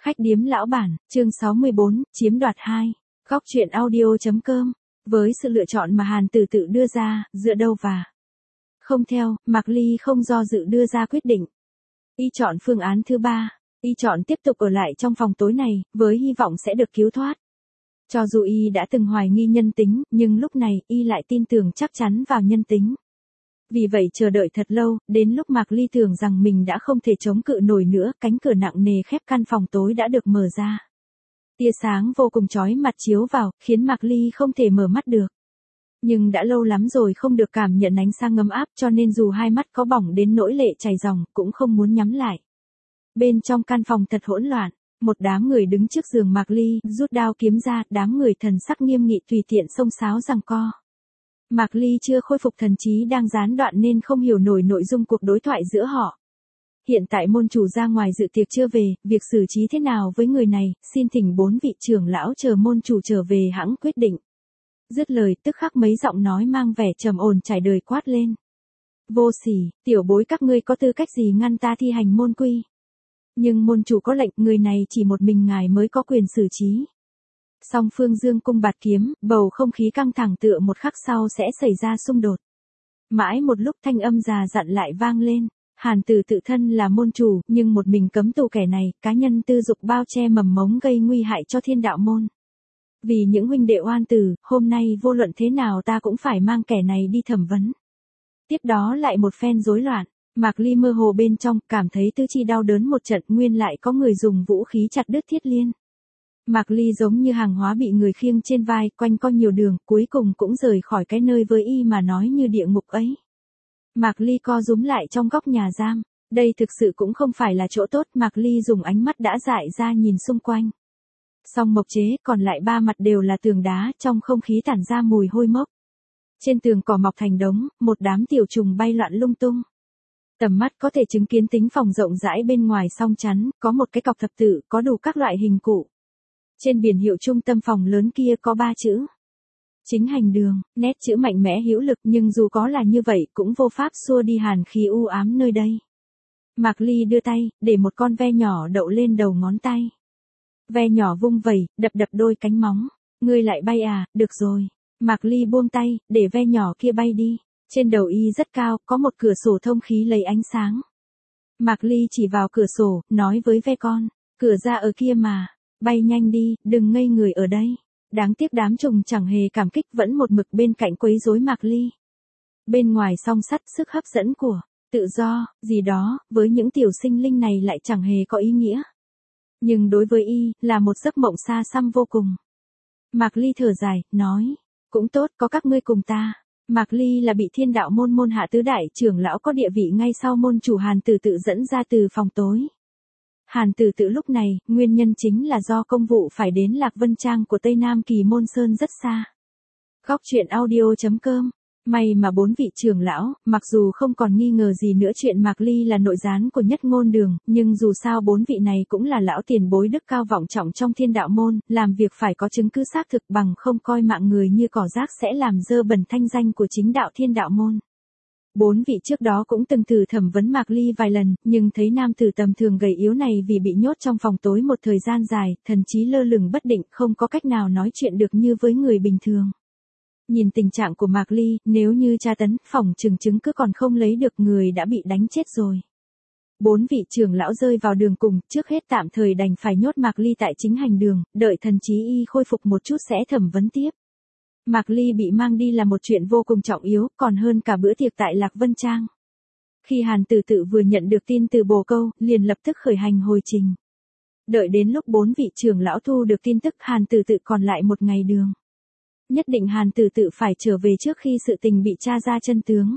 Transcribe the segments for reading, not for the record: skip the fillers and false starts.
Khách điếm lão bản, chương 64, chiếm đoạt 2. Góc truyện audio.com. Với sự lựa chọn mà Hàn Tử tự đưa ra, dựa đâu và không theo, Mạc Ly không do dự đưa ra quyết định. Y chọn phương án thứ 3, Y chọn tiếp tục ở lại trong phòng tối này, với hy vọng sẽ được cứu thoát. Cho dù Y đã từng hoài nghi nhân tính, nhưng lúc này, Y lại tin tưởng chắc chắn vào nhân tính. Vì vậy chờ đợi thật lâu, đến lúc Mạc Ly tưởng rằng mình đã không thể chống cự nổi nữa, cánh cửa nặng nề khép căn phòng tối đã được mở ra. Tia sáng vô cùng chói mặt chiếu vào, khiến Mạc Ly không thể mở mắt được. Nhưng đã lâu lắm rồi không được cảm nhận ánh sáng ấm áp, cho nên dù hai mắt có bỏng đến nỗi lệ chảy ròng, cũng không muốn nhắm lại. Bên trong căn phòng thật hỗn loạn, một đám người đứng trước giường Mạc Ly, rút đao kiếm ra, đám người thần sắc nghiêm nghị tùy tiện xông xáo giằng co. Mạc Ly chưa khôi phục thần trí đang gián đoạn nên không hiểu nổi nội dung cuộc đối thoại giữa họ. Hiện tại môn chủ ra ngoài dự tiệc chưa về, việc xử trí thế nào với người này, xin thỉnh 4 vị trưởng lão chờ môn chủ trở về hãng quyết định. Dứt lời tức khắc mấy giọng nói mang vẻ trầm ổn trải đời quát lên. Vô sỉ, tiểu bối các ngươi có tư cách gì ngăn ta thi hành môn quy. Nhưng môn chủ có lệnh, người này chỉ một mình ngài mới có quyền xử trí. Song phương dương cung bạt kiếm, bầu không khí căng thẳng tựa một khắc sau sẽ xảy ra xung đột. Mãi một lúc thanh âm già dặn lại vang lên, Hàn Tử tự thân là môn chủ, nhưng một mình cấm tù kẻ này, cá nhân tư dục bao che mầm mống gây nguy hại cho thiên đạo môn. Vì những huynh đệ oan tử, hôm nay vô luận thế nào ta cũng phải mang kẻ này đi thẩm vấn. Tiếp đó lại một phen rối loạn, Mạc Ly mơ hồ bên trong, cảm thấy tứ chi đau đớn một trận, nguyên lại có người dùng vũ khí chặt đứt thiết liên. Mạc Ly giống như hàng hóa bị người khiêng trên vai, quanh co nhiều đường, cuối cùng cũng rời khỏi cái nơi với y mà nói như địa ngục ấy. Mạc Ly co rúm lại trong góc nhà giam, đây thực sự cũng không phải là chỗ tốt, Mạc Ly dùng ánh mắt đã dại ra nhìn xung quanh. Song mộc chế, còn lại ba mặt đều là tường đá, trong không khí tản ra mùi hôi mốc. Trên tường cỏ mọc thành đống, một đám tiểu trùng bay loạn lung tung. Tầm mắt có thể chứng kiến tính phòng rộng rãi bên ngoài song chắn, có một cái cọc thập tự, có đủ các loại hình cụ. Trên biển hiệu trung tâm phòng lớn kia có 3 chữ. Chính hành đường, nét chữ mạnh mẽ hữu lực, nhưng dù có là như vậy cũng vô pháp xua đi hàn khí u ám nơi đây. Mạc Ly đưa tay, để một con ve nhỏ đậu lên đầu ngón tay. Ve nhỏ vung vẩy, đập đập đôi cánh móng. Ngươi lại bay à, được rồi. Mạc Ly buông tay, để ve nhỏ kia bay đi. Trên đầu y rất cao, có một cửa sổ thông khí lấy ánh sáng. Mạc Ly chỉ vào cửa sổ, nói với ve con, cửa ra ở kia mà. Bay nhanh đi, đừng ngây người ở đây. Đáng tiếc đám trùng chẳng hề cảm kích, vẫn một mực bên cạnh quấy rối Mạc Ly. Bên ngoài song sắt, sức hấp dẫn của tự do, gì đó, với những tiểu sinh linh này lại chẳng hề có ý nghĩa. Nhưng đối với y, là một giấc mộng xa xăm vô cùng. Mạc Ly thở dài, nói, cũng tốt, có các ngươi cùng ta. Mạc Ly là bị thiên đạo môn môn hạ tứ đại trưởng lão có địa vị ngay sau môn chủ Hàn Tử tự dẫn ra từ phòng tối. Hàn Tử tự lúc này, nguyên nhân chính là do công vụ phải đến Lạc Vân Trang của Tây Nam Kỳ Môn Sơn rất xa. Góc truyện audio.com. May mà 4 vị trưởng lão, mặc dù không còn nghi ngờ gì nữa chuyện Mạc Ly là nội gián của Nhất Ngôn Đường, nhưng dù sao 4 vị này cũng là lão tiền bối đức cao vọng trọng trong thiên đạo môn, làm việc phải có chứng cứ xác thực, bằng không coi mạng người như cỏ rác sẽ làm dơ bẩn thanh danh của chính đạo thiên đạo môn. 4 vị trước đó cũng từng thử thẩm vấn Mạc Ly vài lần, nhưng thấy nam tử tầm thường gầy yếu này vì bị nhốt trong phòng tối một thời gian dài, thần trí lơ lửng bất định, không có cách nào nói chuyện được như với người bình thường. Nhìn tình trạng của Mạc Ly, nếu như tra tấn, phỏng chừng chứng cứ còn không lấy được, người đã bị đánh chết rồi. 4 vị trưởng lão rơi vào đường cùng, trước hết tạm thời đành phải nhốt Mạc Ly tại chính hành đường, đợi thần trí y khôi phục một chút sẽ thẩm vấn tiếp. Mạc Ly bị mang đi là một chuyện vô cùng trọng yếu, còn hơn cả bữa tiệc tại Lạc Vân Trang. Khi Hàn Tử tự vừa nhận được tin từ Bồ Câu, liền lập tức khởi hành hồi trình. Đợi đến lúc 4 vị trưởng lão thu được tin tức, Hàn Tử tự còn lại một ngày đường. Nhất định Hàn Tử tự phải trở về trước khi sự tình bị tra ra chân tướng.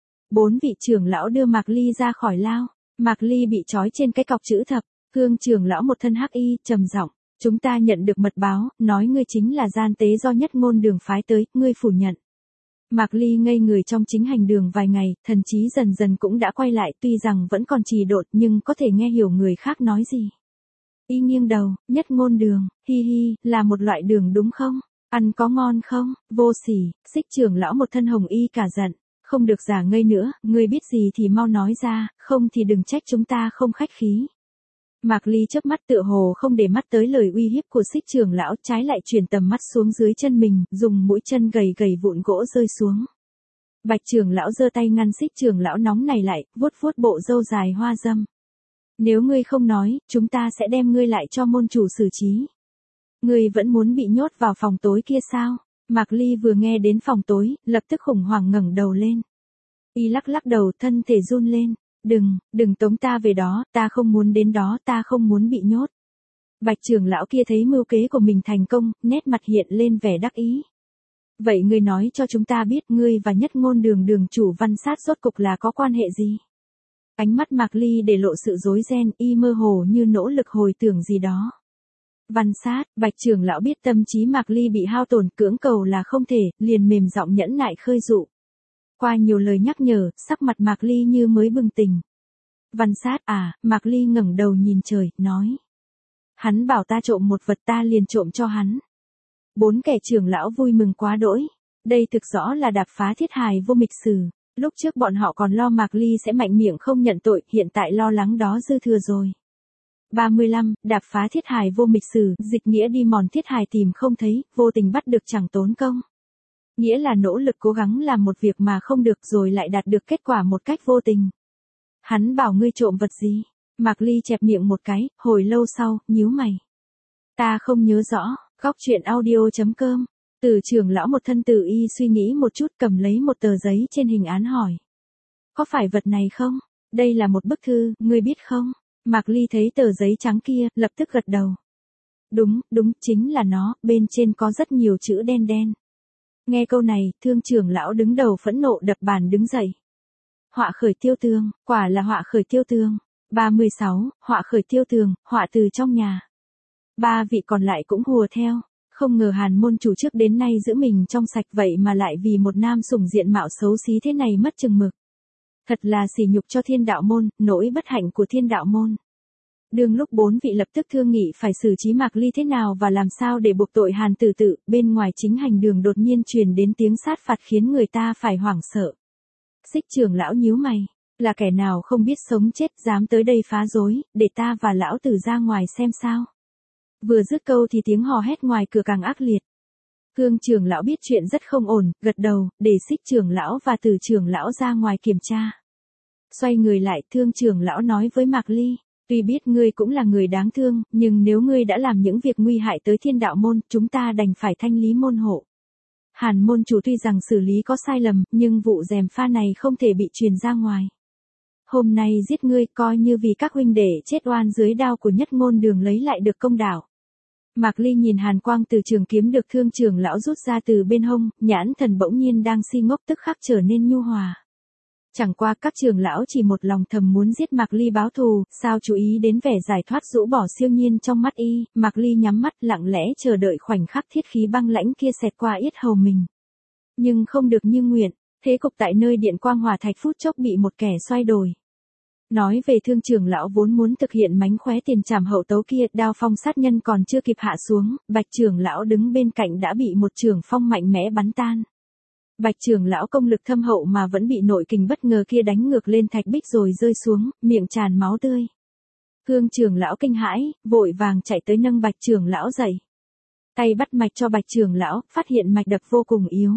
4 vị trưởng lão đưa Mạc Ly ra khỏi lao. Mạc Ly bị trói trên cái cọc chữ thập. Cương trưởng lão một thân hắc y, trầm giọng, chúng ta nhận được mật báo, nói ngươi chính là gian tế do Nhất Ngôn Đường phái tới, ngươi phủ nhận. Mạc Ly ngây người trong chính hành đường vài ngày, thần trí dần dần cũng đã quay lại, tuy rằng vẫn còn trì độn nhưng có thể nghe hiểu người khác nói gì. Y nghiêng đầu, Nhất Ngôn Đường, hi hi, là một loại đường đúng không? Ăn có ngon không? Vô sỉ, Xích trưởng lão một thân hồng y cả giận, không được giả ngây nữa, ngươi biết gì thì mau nói ra, không thì đừng trách chúng ta không khách khí. Mạc Ly chớp mắt tựa hồ không để mắt tới lời uy hiếp của Xích trưởng lão, trái lại chuyển tầm mắt xuống dưới chân mình, dùng mũi chân gầy gầy vụn gỗ rơi xuống. Bạch trưởng lão giơ tay ngăn Xích trưởng lão nóng này lại, vuốt vuốt bộ râu dài hoa dâm. Nếu ngươi không nói, chúng ta sẽ đem ngươi lại cho môn chủ xử trí. Ngươi vẫn muốn bị nhốt vào phòng tối kia sao? Mạc Ly vừa nghe đến phòng tối, lập tức khủng hoảng ngẩng đầu lên. Y lắc lắc đầu, thân thể run lên. Đừng tống ta về đó, ta không muốn đến đó, ta không muốn bị nhốt. Bạch trưởng lão kia thấy mưu kế của mình thành công, nét mặt hiện lên vẻ đắc ý. Vậy ngươi nói cho chúng ta biết ngươi và Nhất Ngôn đường đường chủ Văn Sát rốt cục là có quan hệ gì? Ánh mắt Mạc Ly để lộ sự rối ren, y mơ hồ như nỗ lực hồi tưởng gì đó. Văn Sát, Bạch trưởng lão biết tâm trí Mạc Ly bị hao tổn, cưỡng cầu là không thể, liền mềm giọng nhẫn nại khơi dụ. Qua nhiều lời nhắc nhở, sắc mặt Mạc Ly như mới bừng tỉnh. Văn Sát à? Mạc Ly ngẩng đầu nhìn trời, nói. Hắn bảo ta trộm một vật, ta liền trộm cho hắn. 4 kẻ trưởng lão vui mừng quá đỗi. Đây thực rõ là đạp phá thiết hài vô mịch sử. Lúc trước bọn họ còn lo Mạc Ly sẽ mạnh miệng không nhận tội, hiện tại lo lắng đó dư thừa rồi. 35, đạp phá thiết hài vô mịch sử, dịch nghĩa đi mòn thiết hài tìm không thấy, vô tình bắt được chẳng tốn công. Nghĩa là nỗ lực cố gắng làm một việc mà không được rồi lại đạt được kết quả một cách vô tình. Hắn bảo ngươi trộm vật gì? Mạc Ly chẹp miệng một cái, hồi lâu sau, nhíu mày. Ta không nhớ rõ. Góc truyện audio.com. Từ trưởng lão một thân tử y suy nghĩ một chút, cầm lấy một tờ giấy trên hình án hỏi. Có phải vật này không? Đây là một bức thư, ngươi biết không? Mạc Ly thấy tờ giấy trắng kia, lập tức gật đầu. Đúng, chính là nó, bên trên có rất nhiều chữ đen đen. Nghe câu này, Thương trưởng lão đứng đầu phẫn nộ đập bàn đứng dậy. Họa khởi tiêu tường, quả là họa khởi tiêu tường. 36, họa khởi tiêu tường, họa từ trong nhà. 3 vị còn lại cũng hùa theo. Không ngờ Hàn môn chủ trước đến nay giữ mình trong sạch vậy mà lại vì một nam sủng diện mạo xấu xí thế này mất chừng mực. Thật là sỉ nhục cho Thiên Đạo môn, nỗi bất hạnh của Thiên Đạo môn. Đương lúc 4 vị lập tức thương nghị phải xử trí Mạc Ly thế nào và làm sao để buộc tội Hàn Tử Tự, bên ngoài chính hành đường đột nhiên truyền đến tiếng sát phạt khiến người ta phải hoảng sợ. Xích trưởng lão nhíu mày, là kẻ nào không biết sống chết dám tới đây phá rối, để ta và lão tử ra ngoài xem sao. Vừa dứt câu thì tiếng hò hét ngoài cửa càng ác liệt. Thương trưởng lão biết chuyện rất không ổn, gật đầu, để Xích trưởng lão và Từ trưởng lão ra ngoài kiểm tra. Xoay người lại, Thương trưởng lão nói với Mạc Ly, tuy biết ngươi cũng là người đáng thương, nhưng nếu ngươi đã làm những việc nguy hại tới Thiên Đạo môn, chúng ta đành phải thanh lý môn hộ. Hàn môn chủ tuy rằng xử lý có sai lầm, nhưng vụ gièm pha này không thể bị truyền ra ngoài. Hôm nay giết ngươi coi như vì các huynh đệ chết oan dưới đao của Nhất Ngôn đường lấy lại được công đạo. Mạc Ly nhìn hàn quang từ trường kiếm được Thương trưởng lão rút ra từ bên hông, nhãn thần bỗng nhiên đang si ngốc tức khắc trở nên nhu hòa. Chẳng qua các trưởng lão chỉ một lòng thầm muốn giết Mạc Ly báo thù, sao chú ý đến vẻ giải thoát rũ bỏ siêu nhiên trong mắt y, Mạc Ly nhắm mắt lặng lẽ chờ đợi khoảnh khắc thiết khí băng lãnh kia xẹt qua yết hầu mình. Nhưng không được như nguyện, thế cục tại nơi điện quang hỏa thạch phút chốc bị một kẻ xoay đổi. Nói về Thương trưởng lão vốn muốn thực hiện mánh khóe tiền trảm hậu tấu kia, đao phong sát nhân còn chưa kịp hạ xuống, Bạch trưởng lão đứng bên cạnh đã bị một chưởng phong mạnh mẽ bắn tan. Bạch trưởng lão công lực thâm hậu mà vẫn bị nội kình bất ngờ kia đánh ngược lên thạch bích rồi rơi xuống, miệng tràn máu tươi. Thương trưởng lão kinh hãi, vội vàng chạy tới nâng Bạch trưởng lão dậy. Tay bắt mạch cho Bạch trưởng lão, phát hiện mạch đập vô cùng yếu.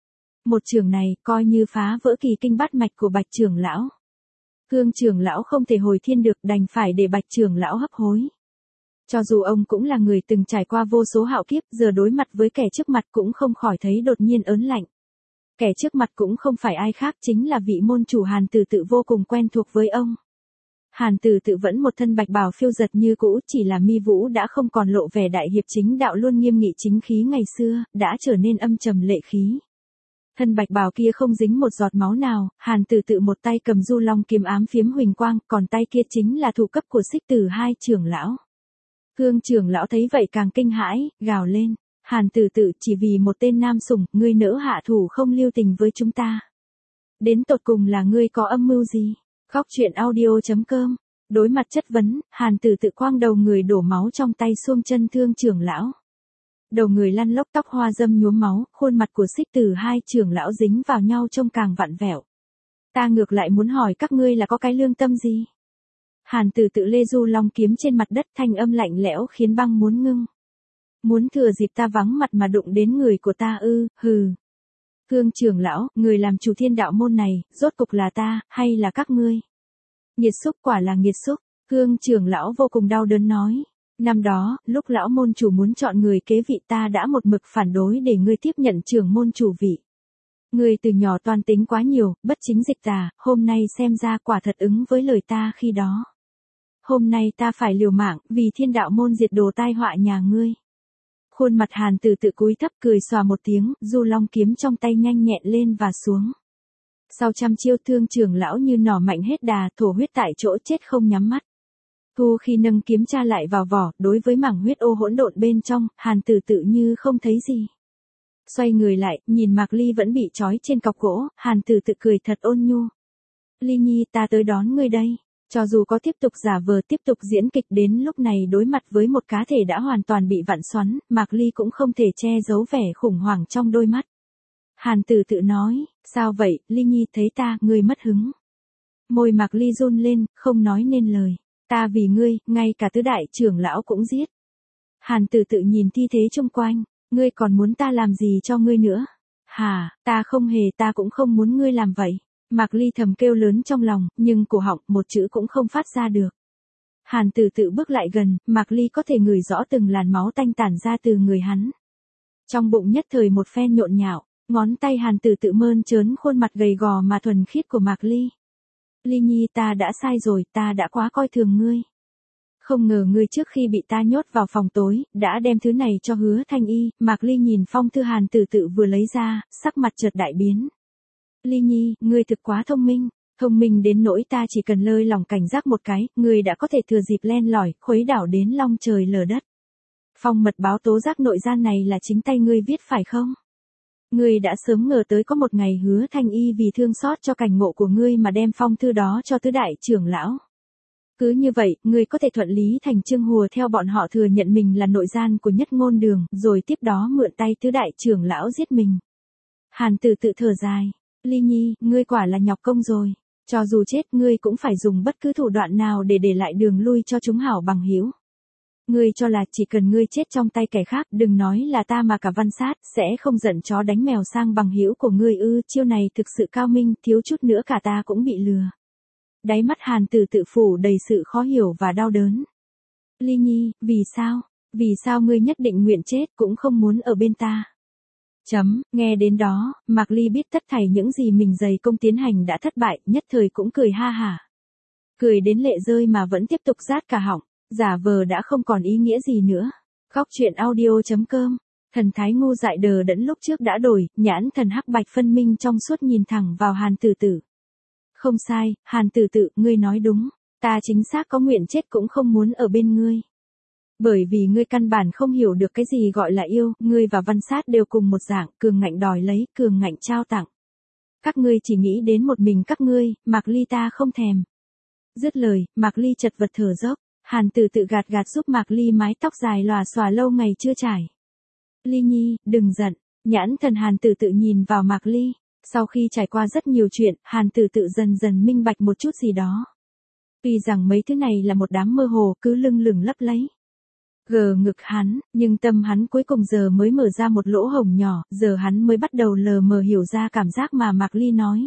Một chưởng này coi như phá vỡ kỳ kinh bát mạch của Bạch trưởng lão. Thương trưởng lão không thể hồi thiên được, đành phải để Bạch trưởng lão hấp hối. Cho dù ông cũng là người từng trải qua vô số hạo kiếp, giờ đối mặt với kẻ trước mặt cũng không khỏi thấy đột nhiên ớn lạnh. Kẻ trước mặt cũng không phải ai khác, chính là vị môn chủ Hàn Tử Tự vô cùng quen thuộc với ông. Hàn Tử Tự vẫn một thân bạch bào phiêu giật như cũ, chỉ là mi vũ đã không còn lộ vẻ đại hiệp chính đạo luôn nghiêm nghị chính khí ngày xưa, đã trở nên âm trầm lệ khí. Thân bạch bào kia không dính một giọt máu nào, Hàn Tử Tự một tay cầm du long kiếm ám phiếm huỳnh quang, còn tay kia chính là thủ cấp của Xích Tử hai trưởng lão. Thương trưởng lão thấy vậy càng kinh hãi, gào lên. Hàn Tử Tự, chỉ vì một tên nam sủng, ngươi nỡ hạ thủ không lưu tình với chúng ta. Đến tột cùng là ngươi có âm mưu gì? Góc truyện audio.com. Đối mặt chất vấn, Hàn Tử Tự quang đầu người đổ máu trong tay xuông chân Thương trưởng lão. Đầu người lăn lóc tóc hoa dâm nhuốm máu, khuôn mặt của Xích Tử hai trưởng lão dính vào nhau trông càng vặn vẹo. Ta ngược lại muốn hỏi các ngươi là có cái lương tâm gì? Hàn Tử Tự lê Du Long kiếm trên mặt đất, thanh âm lạnh lẽo khiến băng muốn ngưng. Muốn thừa dịp ta vắng mặt mà đụng đến người của ta ư? Hừ. Thương trưởng lão, người làm chủ Thiên Đạo môn này, rốt cục là ta, hay là các ngươi? Nghiệt xúc, quả là nghiệt xúc. Thương trưởng lão vô cùng đau đớn nói. Năm đó, lúc lão môn chủ muốn chọn người kế vị, ta đã một mực phản đối để ngươi tiếp nhận trưởng môn chủ vị. Ngươi từ nhỏ toan tính quá nhiều, bất chính dịch tà, hôm nay xem ra quả thật ứng với lời ta khi đó. Hôm nay ta phải liều mạng, vì Thiên Đạo môn diệt đồ tai họa nhà ngươi. Khuôn mặt Hàn Tử Tự cúi thấp cười xòa một tiếng, Du Long kiếm trong tay nhanh nhẹn lên và xuống. Sau trăm chiêu, thương trưởng lão như nỏ mạnh hết đà, thổ huyết tại chỗ chết không nhắm mắt. Thu khi nâng kiếm tra lại vào vỏ, đối với mảng huyết ô hỗn độn bên trong, Hàn Tử Tự như không thấy gì. Xoay người lại, nhìn Mạc Ly vẫn bị trói trên cọc gỗ, Hàn Tử Tự cười thật ôn nhu. Ly Nhi, ta tới đón ngươi đây. Cho dù có tiếp tục giả vờ, tiếp tục diễn kịch, đến lúc này đối mặt với một cá thể đã hoàn toàn bị vặn xoắn, Mạc Ly cũng không thể che giấu vẻ khủng hoảng trong đôi mắt. Hàn Tử Tự nói, sao vậy, Ly Nhi, thấy ta, ngươi mất hứng. Môi Mạc Ly run lên, không nói nên lời. Ta vì ngươi, ngay cả tứ đại trưởng lão cũng giết. Hàn Tử Tự nhìn thi thế chung quanh, ngươi còn muốn ta làm gì cho ngươi nữa? Hả, ta không hề, ta cũng không muốn ngươi làm vậy. Mạc Ly thầm kêu lớn trong lòng, nhưng cổ họng một chữ cũng không phát ra được. Hàn Tử Tự bước lại gần, Mạc Ly có thể ngửi rõ từng làn máu tanh tản ra từ người hắn. Trong bụng nhất thời một phen nhộn nhạo, ngón tay Hàn Tử Tự mơn trớn khuôn mặt gầy gò mà thuần khiết của Mạc Ly. Ly Nhi, ta đã sai rồi, ta đã quá coi thường ngươi. Không ngờ ngươi trước khi bị ta nhốt vào phòng tối, đã đem thứ này cho Hứa Thanh Y. Mạc Ly nhìn phong thư Hàn Tử Tự vừa lấy ra, sắc mặt chợt đại biến. Ly Nhi, ngươi thực quá thông minh đến nỗi ta chỉ cần lơi lòng cảnh giác một cái, ngươi đã có thể thừa dịp len lỏi, khuấy đảo đến long trời lở đất. Phong mật báo tố giác nội gian này là chính tay ngươi viết phải không? Ngươi đã sớm ngờ tới có một ngày Hứa Thanh Y vì thương xót cho cảnh ngộ của ngươi mà đem phong thư đó cho tứ đại trưởng lão. Cứ như vậy, ngươi có thể thuận lý thành chương hùa theo bọn họ thừa nhận mình là nội gian của Nhất Ngôn Đường, rồi tiếp đó mượn tay tứ đại trưởng lão giết mình. Hàn Tử Tự thở dài. Ly Nhi, ngươi quả là nhọc công rồi. Cho dù chết, ngươi cũng phải dùng bất cứ thủ đoạn nào để lại đường lui cho chúng hảo bằng hữu. Ngươi cho là chỉ cần ngươi chết trong tay kẻ khác, đừng nói là ta mà cả Văn Sát, sẽ không giận chó đánh mèo sang bằng hữu của ngươi ư? Chiêu này thực sự cao minh, thiếu chút nữa cả ta cũng bị lừa. Đáy mắt Hàn Tử Tự phủ đầy sự khó hiểu và đau đớn. Ly Nhi, vì sao? Vì sao ngươi nhất định nguyện chết cũng không muốn ở bên ta? Nghe đến đó, Mạc Ly biết tất thảy những gì mình dày công tiến hành đã thất bại, nhất thời cũng cười ha hả. Cười đến lệ rơi mà vẫn tiếp tục rát cả họng, giả vờ đã không còn ý nghĩa gì nữa. Khóc chuyện audio.com, thần thái ngu dại đờ đẫn lúc trước đã đổi, nhãn thần hắc bạch phân minh trong suốt nhìn thẳng vào Hàn Tử Tự. Không sai, Hàn Tử Tự, ngươi nói đúng, ta chính xác có nguyện chết cũng không muốn ở bên ngươi. Bởi vì ngươi căn bản không hiểu được cái gì gọi là yêu, ngươi và Văn Sát đều cùng một dạng, cường ngạnh đòi lấy, cường ngạnh trao tặng. Các ngươi chỉ nghĩ đến một mình các ngươi, Mạc Ly ta không thèm. Dứt lời, Mạc Ly chật vật thở dốc, Hàn Tử Tự gạt gạt giúp Mạc Ly mái tóc dài lòa xòa lâu ngày chưa trải. Ly Nhi, đừng giận, nhãn thần Hàn Tử Tự nhìn vào Mạc Ly. Sau khi trải qua rất nhiều chuyện, Hàn Tử Tự dần dần minh bạch một chút gì đó. Tuy rằng mấy thứ này là một đám mơ hồ cứ lưng lửng lấp lấy. Gờ ngực hắn, nhưng tâm hắn cuối cùng giờ mới mở ra một lỗ hổng nhỏ, giờ hắn mới bắt đầu lờ mờ hiểu ra cảm giác mà Mạc Ly nói.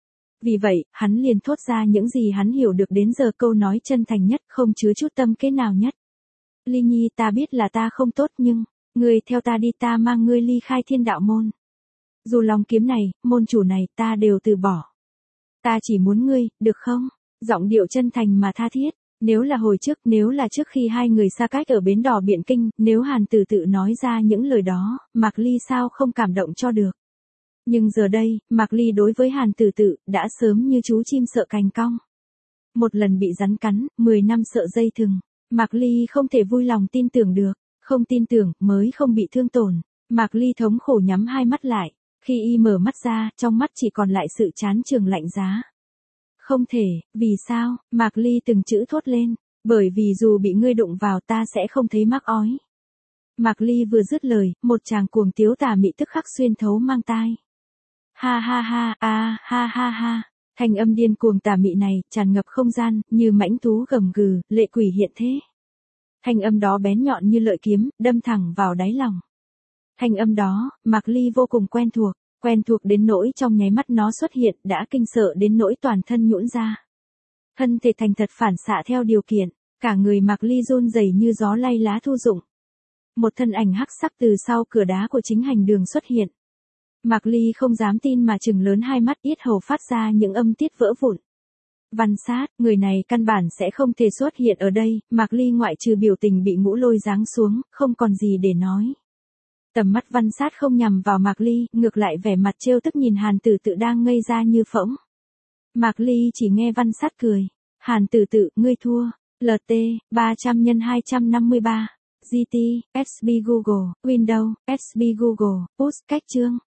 Vì vậy, hắn liền thốt ra những gì hắn hiểu được đến giờ, câu nói chân thành nhất, không chứa chút tâm kế nào nhất. Ly Nhi, ta biết là ta không tốt nhưng, ngươi theo ta đi, ta mang ngươi ly khai Thiên Đạo môn. Dù lòng kiếm này, môn chủ này, ta đều từ bỏ. Ta chỉ muốn ngươi, được không? Giọng điệu chân thành mà tha thiết. Nếu là hồi trước, nếu là trước khi hai người xa cách ở bến đò Biện Kinh, nếu Hàn Tử Tự nói ra những lời đó, Mạc Ly sao không cảm động cho được. Nhưng giờ đây, Mạc Ly đối với Hàn Tử Tự, đã sớm như chú chim sợ cành cong. Một lần bị rắn cắn, 10 năm sợ dây thừng. Mạc Ly không thể vui lòng tin tưởng được, không tin tưởng, mới không bị thương tổn. Mạc Ly thống khổ nhắm hai mắt lại, khi y mở mắt ra, trong mắt chỉ còn lại sự chán chường lạnh giá. Không thể, vì sao? Mạc Ly từng chữ thốt lên, bởi vì dù bị ngươi đụng vào ta sẽ không thấy mắc ói. Mạc Ly vừa dứt lời, một tràng cuồng tiếu tà mị tức khắc xuyên thấu mang tai. Ha ha ha, ha ha ha. Thanh âm điên cuồng tà mị này, tràn ngập không gian, như mãnh thú gầm gừ, lệ quỷ hiện thế. Thanh âm đó bén nhọn như lợi kiếm, đâm thẳng vào đáy lòng. Thanh âm đó, Mạc Ly vô cùng quen thuộc đến nỗi trong nháy mắt nó xuất hiện, đã kinh sợ đến nỗi toàn thân nhũn ra. Thân thể thành thật phản xạ theo điều kiện, cả người Mạc Ly run rẩy như gió lay lá thu rụng. Một thân ảnh hắc sắc từ sau cửa đá của chính hành đường xuất hiện. Mạc Ly không dám tin mà trừng lớn hai mắt, yết hầu phát ra những âm tiết vỡ vụn. Văn Sát, người này căn bản sẽ không thể xuất hiện ở đây, Mạc Ly ngoại trừ biểu tình bị ngũ lôi giáng xuống, không còn gì để nói. Tầm mắt Văn Sát không nhằm vào Mạc Ly, ngược lại vẻ mặt trêu tức nhìn Hàn Tử Tự đang ngây ra như phỗng. Mạc Ly chỉ nghe Văn Sát cười. Hàn Tử Tự, ngươi thua. LT, 300 x 253. GT, SB Google, Windows, SB Google, Push cách chương.